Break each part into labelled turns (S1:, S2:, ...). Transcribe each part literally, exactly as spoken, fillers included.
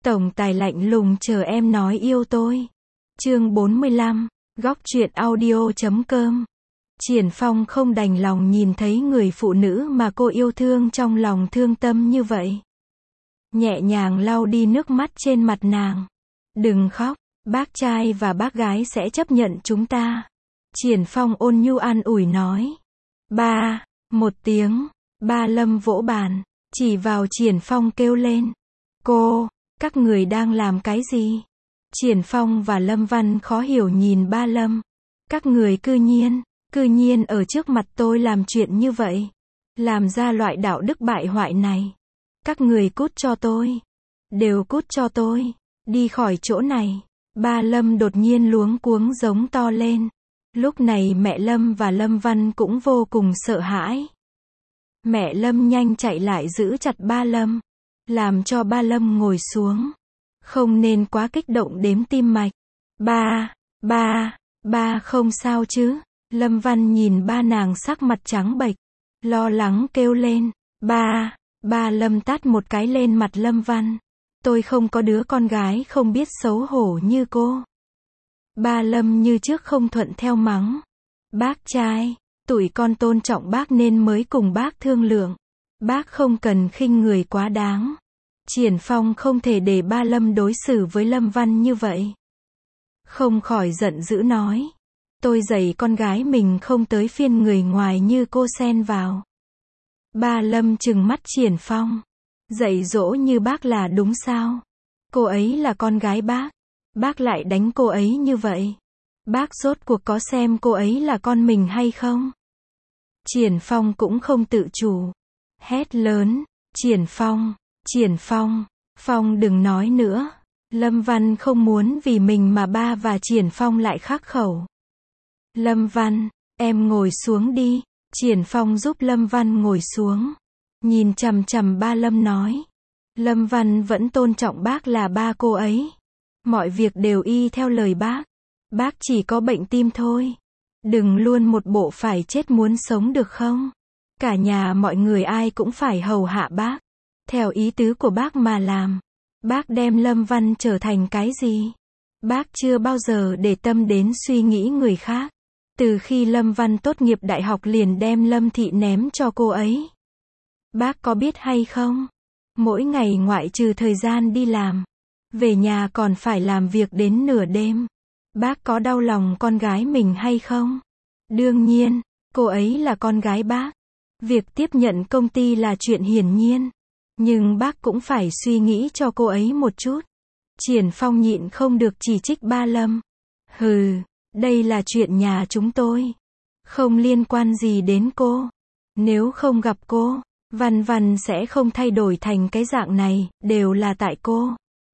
S1: Tổng tài lạnh lùng chờ em nói yêu tôi. Chương bốn mươi lăm, góc truyện audio chấm com. Triển Phong không đành lòng nhìn thấy người phụ nữ mà cô yêu thương trong lòng thương tâm như vậy. Nhẹ nhàng lau đi nước mắt trên mặt nàng. Đừng khóc, bác trai và bác gái sẽ chấp nhận chúng ta. Triển Phong ôn nhu an ủi nói. Ba, một tiếng, ba Lâm vỗ bàn, chỉ vào Triển Phong kêu lên. Cô, các người đang làm cái gì? Triển Phong và Lâm Văn khó hiểu nhìn ba Lâm. Các người cư nhiên, cư nhiên ở trước mặt tôi làm chuyện như vậy. Làm ra loại đạo đức bại hoại này. Các người cút cho tôi. Đều cút cho tôi. Đi khỏi chỗ này. Ba Lâm đột nhiên luống cuống giống to lên. Lúc này mẹ Lâm và Lâm Văn cũng vô cùng sợ hãi. Mẹ Lâm nhanh chạy lại giữ chặt ba Lâm. Làm cho ba Lâm ngồi xuống. Không nên quá kích động đếm tim mạch. Ba, ba, ba không sao chứ? Lâm Văn nhìn ba nàng sắc mặt trắng bệch. Lo lắng kêu lên. Ba, ba Lâm tát một cái lên mặt Lâm Văn. Tôi không có đứa con gái không biết xấu hổ như cô. Ba Lâm như trước không thuận theo mắng. Bác trai, tụi con tôn trọng bác nên mới cùng bác thương lượng. Bác không cần khinh người quá đáng. Triển Phong không thể để ba Lâm đối xử với Lâm Văn như vậy. Không khỏi giận dữ nói. Tôi dạy con gái mình không tới phiên người ngoài như cô xen vào. Ba Lâm trừng mắt Triển Phong. Dạy dỗ như bác là đúng sao? Cô ấy là con gái bác. Bác lại đánh cô ấy như vậy. Bác rốt cuộc có xem cô ấy là con mình hay không? Triển Phong cũng không tự chủ. Hét lớn. Triển Phong, Triển Phong, Phong đừng nói nữa. Lâm Văn không muốn vì mình mà ba và Triển Phong lại khắc khẩu. Lâm Văn, em ngồi xuống đi. Triển Phong giúp Lâm Văn ngồi xuống. Nhìn chằm chằm ba Lâm nói. Lâm Văn vẫn tôn trọng bác là ba cô ấy. Mọi việc đều y theo lời bác. Bác chỉ có bệnh tim thôi. Đừng luôn một bộ phải chết muốn sống được không? Cả nhà mọi người ai cũng phải hầu hạ bác. Theo ý tứ của bác mà làm. Bác đem Lâm Văn trở thành cái gì? Bác chưa bao giờ để tâm đến suy nghĩ người khác. Từ khi Lâm Văn tốt nghiệp đại học liền đem Lâm Thị ném cho cô ấy. Bác có biết hay không? Mỗi ngày ngoại trừ thời gian đi làm. Về nhà còn phải làm việc đến nửa đêm. Bác có đau lòng con gái mình hay không? Đương nhiên, cô ấy là con gái bác. Việc tiếp nhận công ty là chuyện hiển nhiên. Nhưng bác cũng phải suy nghĩ cho cô ấy một chút. Triển Phong nhịn không được chỉ trích ba Lâm. Hừ, đây là chuyện nhà chúng tôi. Không liên quan gì đến cô. Nếu không gặp cô, Văn Văn sẽ không thay đổi thành cái dạng này, đều là tại cô.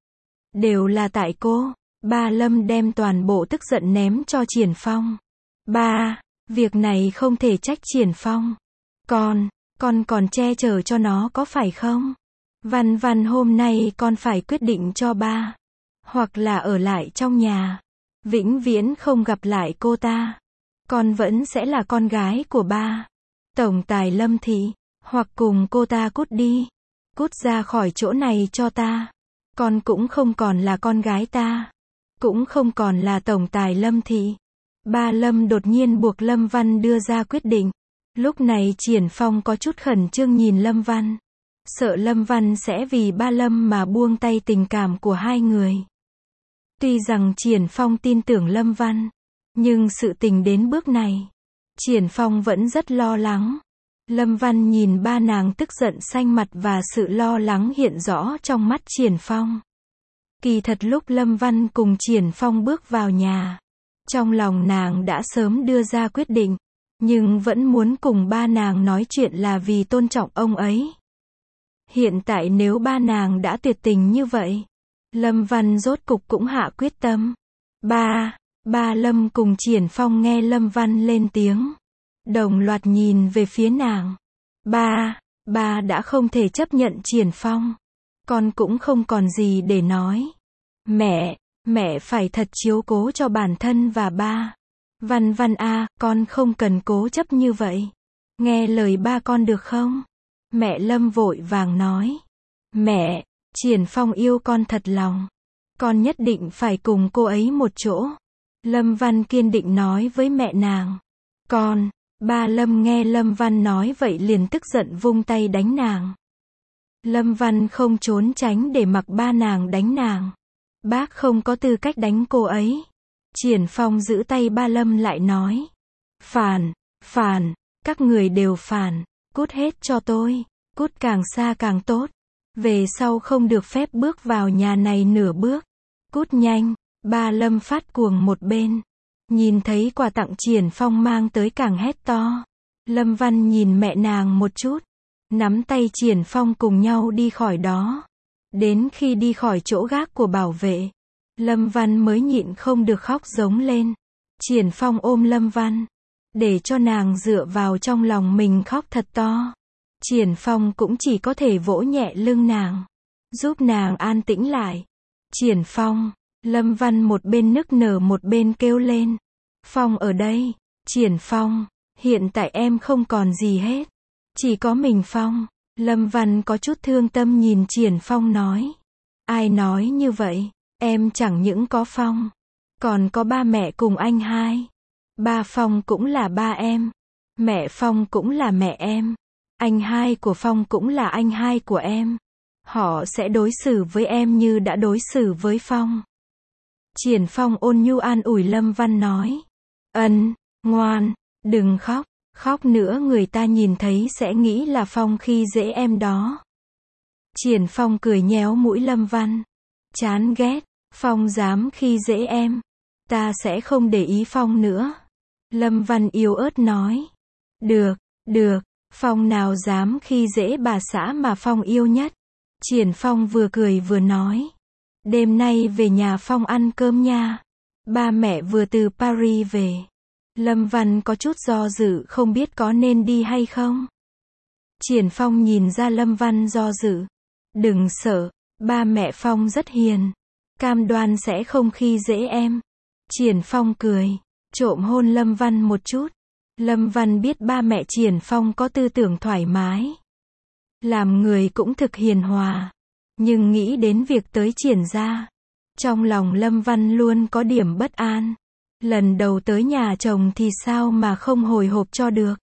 S1: Đều là tại cô. Ba Lâm đem toàn bộ tức giận ném cho Triển Phong. Ba, việc này không thể trách Triển Phong. Con, con còn che chở cho nó có phải không? Văn Văn hôm nay con phải quyết định cho ba. Hoặc là ở lại trong nhà. Vĩnh viễn không gặp lại cô ta. Con vẫn sẽ là con gái của ba. Tổng tài Lâm Thị. Hoặc cùng cô ta cút đi. Cút ra khỏi chỗ này cho ta. Con cũng không còn là con gái ta. Cũng không còn là tổng tài Lâm Thị. Ba Lâm đột nhiên buộc Lâm Văn đưa ra quyết định. Lúc này Triển Phong có chút khẩn trương nhìn Lâm Văn. Sợ Lâm Văn sẽ vì ba Lâm mà buông tay tình cảm của hai người. Tuy rằng Triển Phong tin tưởng Lâm Văn. Nhưng sự tình đến bước này. Triển Phong vẫn rất lo lắng. Lâm Văn nhìn ba nàng tức giận xanh mặt và sự lo lắng hiện rõ trong mắt Triển Phong. Kỳ thật lúc Lâm Văn cùng Triển Phong bước vào nhà. Trong lòng nàng đã sớm đưa ra quyết định. Nhưng vẫn muốn cùng ba nàng nói chuyện là vì tôn trọng ông ấy. Hiện tại nếu ba nàng đã tuyệt tình như vậy. Lâm Văn rốt cục cũng hạ quyết tâm. Ba, ba Lâm cùng Triển Phong nghe Lâm Văn lên tiếng. Đồng loạt nhìn về phía nàng. Ba, ba đã không thể chấp nhận Triển Phong. Con cũng không còn gì để nói. Mẹ, mẹ phải thật chiếu cố cho bản thân và ba. Văn Văn a, con không cần cố chấp như vậy. Nghe lời ba con được không? Mẹ Lâm vội vàng nói. Mẹ, Triển Phong yêu con thật lòng. Con nhất định phải cùng cô ấy một chỗ. Lâm Văn kiên định nói với mẹ nàng. Con, ba Lâm nghe Lâm Văn nói vậy liền tức giận vung tay đánh nàng. Lâm Văn không trốn tránh để mặc ba nàng đánh nàng. Bác không có tư cách đánh cô ấy. Triển Phong giữ tay ba Lâm lại nói. Phản, phản, các người đều phản, cút hết cho tôi, cút càng xa càng tốt. Về sau không được phép bước vào nhà này nửa bước. Cút nhanh, ba Lâm phát cuồng một bên. Nhìn thấy quà tặng Triển Phong mang tới càng hét to. Lâm Văn nhìn mẹ nàng một chút. Nắm tay Triển Phong cùng nhau đi khỏi đó. Đến khi đi khỏi chỗ gác của bảo vệ, Lâm Văn mới nhịn không được khóc giống lên. Triển Phong ôm Lâm Văn, để cho nàng dựa vào trong lòng mình khóc thật to. Triển Phong cũng chỉ có thể vỗ nhẹ lưng nàng, giúp nàng an tĩnh lại. Triển Phong, Lâm Văn một bên nức nở một bên kêu lên. Phong ở đây, Triển Phong, hiện tại em không còn gì hết. Chỉ có mình Phong. Lâm Văn có chút thương tâm nhìn Triển Phong nói. Ai nói như vậy, em chẳng những có Phong, còn có ba mẹ cùng anh hai. Ba Phong cũng là ba em. Mẹ Phong cũng là mẹ em. Anh hai của Phong cũng là anh hai của em. Họ sẽ đối xử với em như đã đối xử với Phong. Triển Phong ôn nhu an ủi Lâm Văn nói. Ân, ngoan, đừng khóc. Khóc nữa người ta nhìn thấy sẽ nghĩ là Phong khi dễ em đó. Triển Phong cười nhéo mũi Lâm Văn. Chán ghét, Phong dám khi dễ em. Ta sẽ không để ý Phong nữa. Lâm Văn yếu ớt nói. Được, được, Phong nào dám khi dễ bà xã mà Phong yêu nhất. Triển Phong vừa cười vừa nói. Đêm nay về nhà Phong ăn cơm nha. Ba mẹ vừa từ Paris về. Lâm Văn có chút do dự không biết có nên đi hay không. Triển Phong nhìn ra Lâm Văn do dự. Đừng sợ, ba mẹ Phong rất hiền. Cam đoan sẽ không khi dễ em. Triển Phong cười, trộm hôn Lâm Văn một chút. Lâm Văn biết ba mẹ Triển Phong có tư tưởng thoải mái. Làm người cũng thực hiền hòa. Nhưng nghĩ đến việc tới Triển gia. Trong lòng Lâm Văn luôn có điểm bất an. Lần đầu tới nhà chồng thì sao mà không hồi hộp cho được.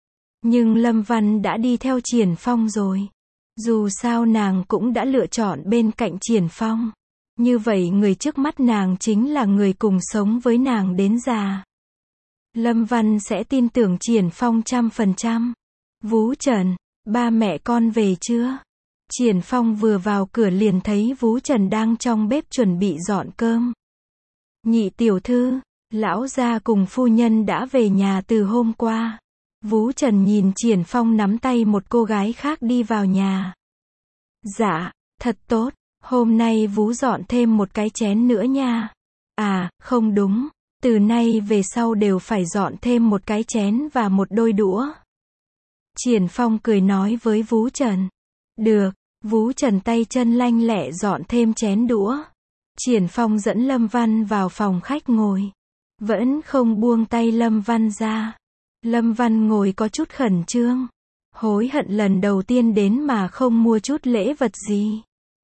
S1: Nhưng Lâm Văn đã đi theo Triển Phong rồi. Dù sao nàng cũng đã lựa chọn bên cạnh Triển Phong. Như vậy người trước mắt nàng chính là người cùng sống với nàng đến già. Lâm Văn sẽ tin tưởng Triển Phong trăm phần trăm. Vú Trần, ba mẹ con về chưa? Triển Phong vừa vào cửa liền thấy Vú Trần đang trong bếp chuẩn bị dọn cơm. Nhị tiểu thư, lão gia cùng phu nhân đã về nhà từ hôm qua. Vú Trần nhìn Triển Phong nắm tay một cô gái khác đi vào nhà. Dạ, thật tốt, hôm nay Vú dọn thêm một cái chén nữa nha. À, không đúng, từ nay về sau đều phải dọn thêm một cái chén và một đôi đũa. Triển Phong cười nói với Vú Trần. Được, Vú Trần tay chân lanh lẹ dọn thêm chén đũa. Triển Phong dẫn Lâm Văn vào phòng khách ngồi. Vẫn không buông tay Lâm Văn ra. Lâm Văn ngồi có chút khẩn trương. Hối hận lần đầu tiên đến mà không mua chút lễ vật gì.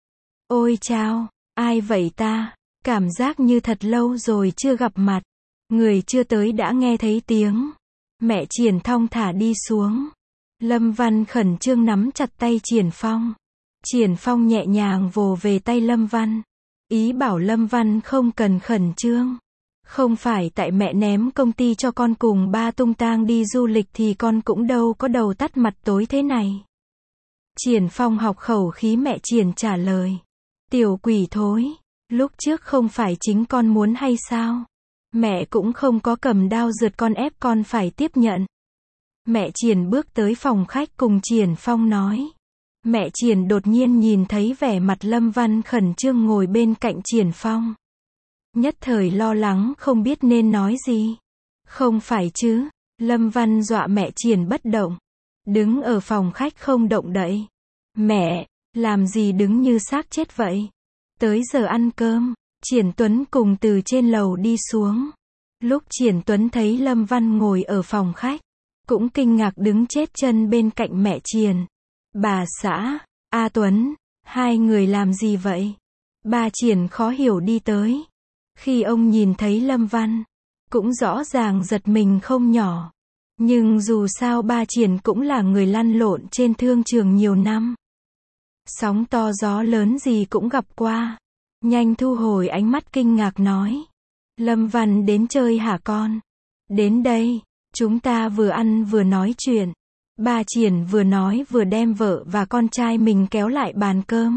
S1: Ôi chao, ai vậy ta? Cảm giác như thật lâu rồi chưa gặp mặt. Người chưa tới đã nghe thấy tiếng. Mẹ Triển thong thả đi xuống. Lâm Văn khẩn trương nắm chặt tay Triển Phong. Triển Phong nhẹ nhàng vồ về tay Lâm Văn. Ý bảo Lâm Văn không cần khẩn trương. Không phải tại mẹ ném công ty cho con cùng ba tung tang đi du lịch thì con cũng đâu có đầu tắt mặt tối thế này. Triển Phong học khẩu khí mẹ Triển trả lời. Tiểu quỷ thối, lúc trước không phải chính con muốn hay sao? Mẹ cũng không có cầm đao rượt con ép con phải tiếp nhận. Mẹ Triển bước tới phòng khách cùng Triển Phong nói. Mẹ Triển đột nhiên nhìn thấy vẻ mặt Lâm Văn khẩn trương ngồi bên cạnh Triển Phong. Nhất thời lo lắng không biết nên nói gì. Không phải chứ, Lâm Văn dọa mẹ Triển bất động. Đứng ở phòng khách không động đậy. Mẹ, làm gì đứng như xác chết vậy? Tới giờ ăn cơm, Triển Tuấn cùng từ trên lầu đi xuống. Lúc Triển Tuấn thấy Lâm Văn ngồi ở phòng khách, cũng kinh ngạc đứng chết chân bên cạnh mẹ Triển. Bà xã, A Tuấn, Hai người làm gì vậy? Ba Triển khó hiểu đi tới. Khi ông nhìn thấy Lâm Văn, cũng rõ ràng giật mình không nhỏ. Nhưng dù sao ba Triển cũng là người lăn lộn trên thương trường nhiều năm. Sóng to gió lớn gì cũng gặp qua. Nhanh thu hồi ánh mắt kinh ngạc nói. Lâm Văn đến chơi hả con? Đến đây, chúng ta vừa ăn vừa nói chuyện. Ba Triển vừa nói vừa đem vợ và con trai mình kéo lại bàn cơm.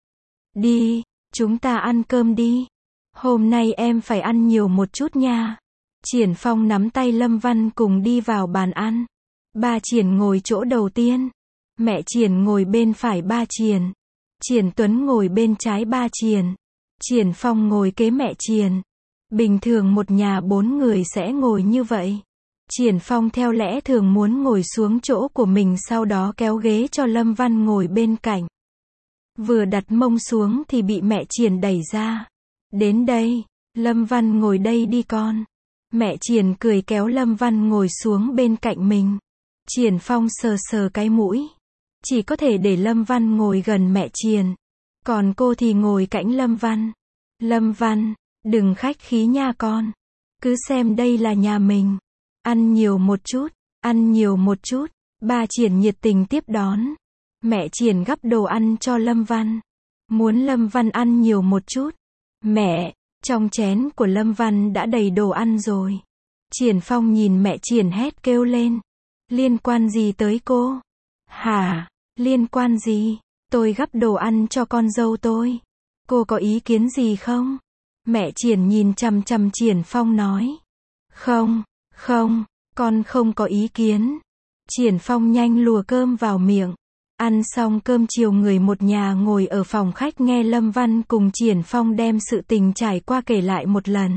S1: Đi, chúng ta ăn cơm đi. Hôm nay em phải ăn nhiều một chút nha. Triển Phong nắm tay Lâm Văn cùng đi vào bàn ăn. Ba Triển ngồi chỗ đầu tiên. Mẹ Triển ngồi bên phải ba Triển. Triển Tuấn ngồi bên trái ba Triển. Triển Phong ngồi kế mẹ Triển. Bình thường một nhà bốn người sẽ ngồi như vậy. Triển Phong theo lẽ thường muốn ngồi xuống chỗ của mình, sau đó kéo ghế cho Lâm Văn ngồi bên cạnh. Vừa đặt mông xuống thì bị mẹ Triển đẩy ra. Đến đây, Lâm Văn ngồi đây đi con. Mẹ Triển cười kéo Lâm Văn ngồi xuống bên cạnh mình. Triển Phong sờ sờ cái mũi. Chỉ có thể để Lâm Văn ngồi gần mẹ Triển. Còn cô thì ngồi cạnh Lâm Văn. Lâm Văn, đừng khách khí nha con. Cứ xem đây là nhà mình. Ăn nhiều một chút, ăn nhiều một chút. Ba Triển nhiệt tình tiếp đón. Mẹ Triển gắp đồ ăn cho Lâm Văn. Muốn Lâm Văn ăn nhiều một chút. Mẹ, trong chén của Lâm Văn đã đầy đồ ăn rồi. Triển Phong nhìn mẹ Triển hét kêu lên. Liên quan gì tới cô? Hả? Liên quan gì? Tôi gắp đồ ăn cho con dâu tôi. Cô có ý kiến gì không? Mẹ Triển nhìn chằm chằm Triển Phong nói. Không, không, con không có ý kiến. Triển Phong nhanh lùa cơm vào miệng. Ăn xong cơm chiều, người một nhà ngồi ở phòng khách nghe Lâm Văn cùng Triển Phong đem sự tình trải qua kể lại một lần.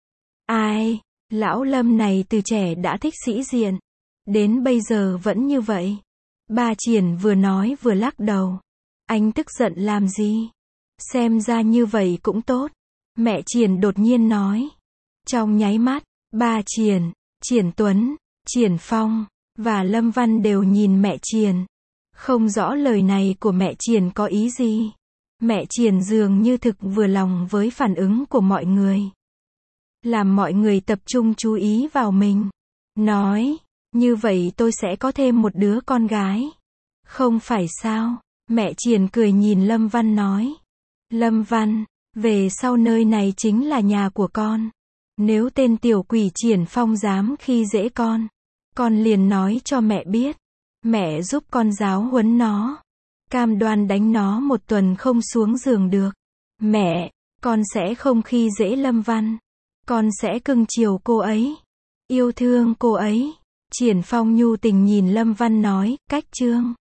S1: Ai, lão Lâm này từ trẻ đã thích sĩ diện. Đến bây giờ vẫn như vậy. Ba Triển vừa nói vừa lắc đầu. Anh tức giận làm gì? Xem ra như vậy cũng tốt. Mẹ Triển đột nhiên nói. Trong nháy mắt, ba Triển, Triển Tuấn, Triển Phong và Lâm Văn đều nhìn mẹ Triển. Không rõ lời này của mẹ Triển có ý gì. Mẹ Triển dường như thực vừa lòng với phản ứng của mọi người. Làm mọi người tập trung chú ý vào mình. Nói, như vậy tôi sẽ có thêm một đứa con gái. Không phải sao? Mẹ Triển cười nhìn Lâm Văn nói. Lâm Văn, về sau nơi này chính là nhà của con. Nếu tên tiểu quỷ Triển Phong dám khi dễ con, con liền nói cho mẹ biết. Mẹ giúp con giáo huấn nó. Cam đoan đánh nó một tuần không xuống giường được. Mẹ, con sẽ không khi dễ Lâm Văn. Con sẽ cưng chiều cô ấy. Yêu thương cô ấy. Triển Phong nhu tình nhìn Lâm Văn nói, cách chương.